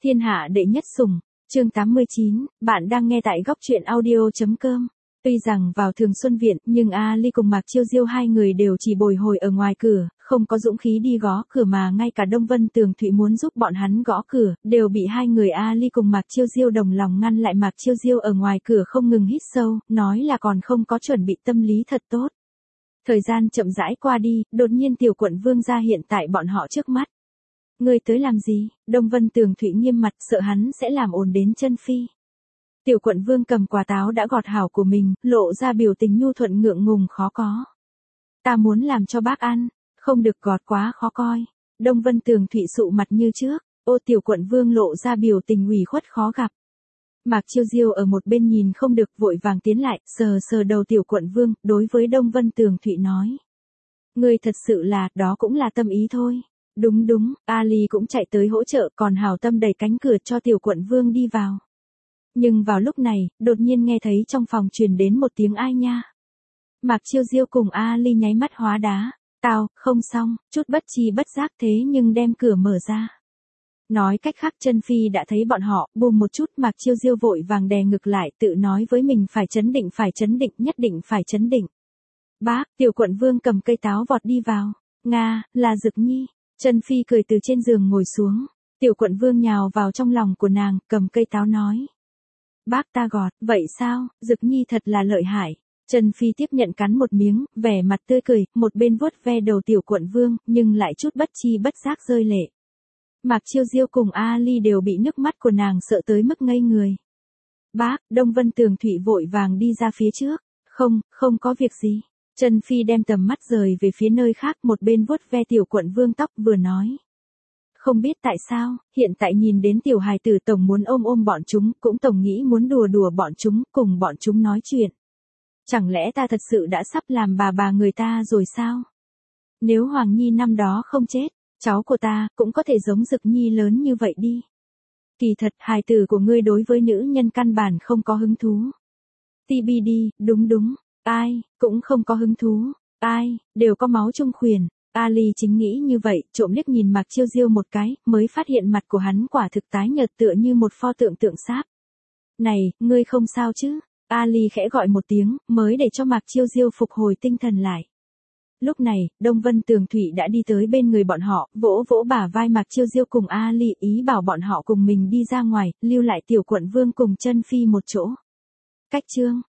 Thiên hạ đệ nhất sủng, chương 89, bạn đang nghe tại góc truyện audio.com. Tuy rằng vào Thường Xuân Viện, nhưng Ali cùng Mạc Chiêu Diêu hai người đều chỉ bồi hồi ở ngoài cửa, không có dũng khí đi gõ cửa mà ngay cả Đông Vân Tường Thụy muốn giúp bọn hắn gõ cửa, đều bị hai người Ali cùng Mạc Chiêu Diêu đồng lòng ngăn lại. Mạc Chiêu Diêu ở ngoài cửa không ngừng hít sâu, nói là còn không có chuẩn bị tâm lý thật tốt. Thời gian chậm rãi qua đi, đột nhiên Tiểu Quận Vương ra hiện tại bọn họ trước mắt. Ngươi tới làm gì? Đông Vân Tường Thụy nghiêm mặt, sợ hắn sẽ làm ồn đến chân phi. Tiểu Quận Vương cầm quả táo đã gọt hảo của mình, lộ ra biểu tình nhu thuận ngượng ngùng khó có. Ta muốn làm cho bác ăn, không được gọt quá khó coi. Đông Vân Tường Thụy sụ mặt như trước, ô Tiểu Quận Vương lộ ra biểu tình ủy khuất khó gặp. Mạc Chiêu Diêu ở một bên nhìn không được vội vàng tiến lại, sờ sờ đầu Tiểu Quận Vương, đối với Đông Vân Tường Thụy nói. Ngươi thật sự là, đó cũng là tâm ý thôi. Đúng đúng, Ali cũng chạy tới hỗ trợ, còn hảo tâm đẩy cánh cửa cho Tiểu Quận Vương đi vào. Nhưng vào lúc này, đột nhiên nghe thấy trong phòng truyền đến một tiếng ai nha. Mạc Chiêu Diêu cùng Ali nháy mắt hóa đá. Tao, không xong, chút bất chi bất giác thế nhưng đem cửa mở ra. Nói cách khác chân phi đã thấy bọn họ, bùm một chút. Mạc Chiêu Diêu vội vàng đè ngực lại, tự nói với mình phải chấn định, nhất định phải chấn định. Bác, Tiểu Quận Vương cầm cây táo vọt đi vào. Nga, là Dực Nhi. Chân phi cười từ trên giường ngồi xuống. Tiểu Quận Vương nhào vào trong lòng của nàng, cầm cây táo nói. Bác ta gọt, vậy sao, Dực Nhi thật là lợi hại. Chân phi tiếp nhận cắn một miếng, vẻ mặt tươi cười, một bên vuốt ve đầu Tiểu Quận Vương, nhưng lại chút bất chi bất giác rơi lệ. Mạc Chiêu Diêu cùng Ali đều bị nước mắt của nàng sợ tới mức ngây người. Bác, Đông Vân Tường Thụy vội vàng đi ra phía trước. Không có việc gì. Chân phi đem tầm mắt rời về phía nơi khác, một bên vuốt ve Tiểu Quận Vương tóc vừa nói. Không biết tại sao, hiện tại nhìn đến tiểu hài tử tổng muốn ôm bọn chúng, cũng tổng nghĩ muốn đùa bọn chúng, cùng bọn chúng nói chuyện. Chẳng lẽ ta thật sự đã sắp làm bà người ta rồi sao? Nếu Hoàng Nhi năm đó không chết, cháu của ta cũng có thể giống Dực Nhi lớn như vậy đi. Kỳ thật, hài tử của ngươi đối với nữ nhân căn bản không có hứng thú. TBD, đúng, ai, cũng không có hứng thú, ai, đều có máu trung khuyển. Ali chính nghĩ như vậy, trộm liếc nhìn Mạc Chiêu Diêu một cái, mới phát hiện mặt của hắn quả thực tái nhợt tựa như một pho tượng sáp. Này, ngươi không sao chứ? Ali khẽ gọi một tiếng, mới để cho Mạc Chiêu Diêu phục hồi tinh thần lại. Lúc này, Đông Vân Tường Thụy đã đi tới bên người bọn họ, vỗ bả vai Mạc Chiêu Diêu cùng Ali, ý bảo bọn họ cùng mình đi ra ngoài, lưu lại Tiểu Quận Vương cùng chân phi một chỗ. Cách chương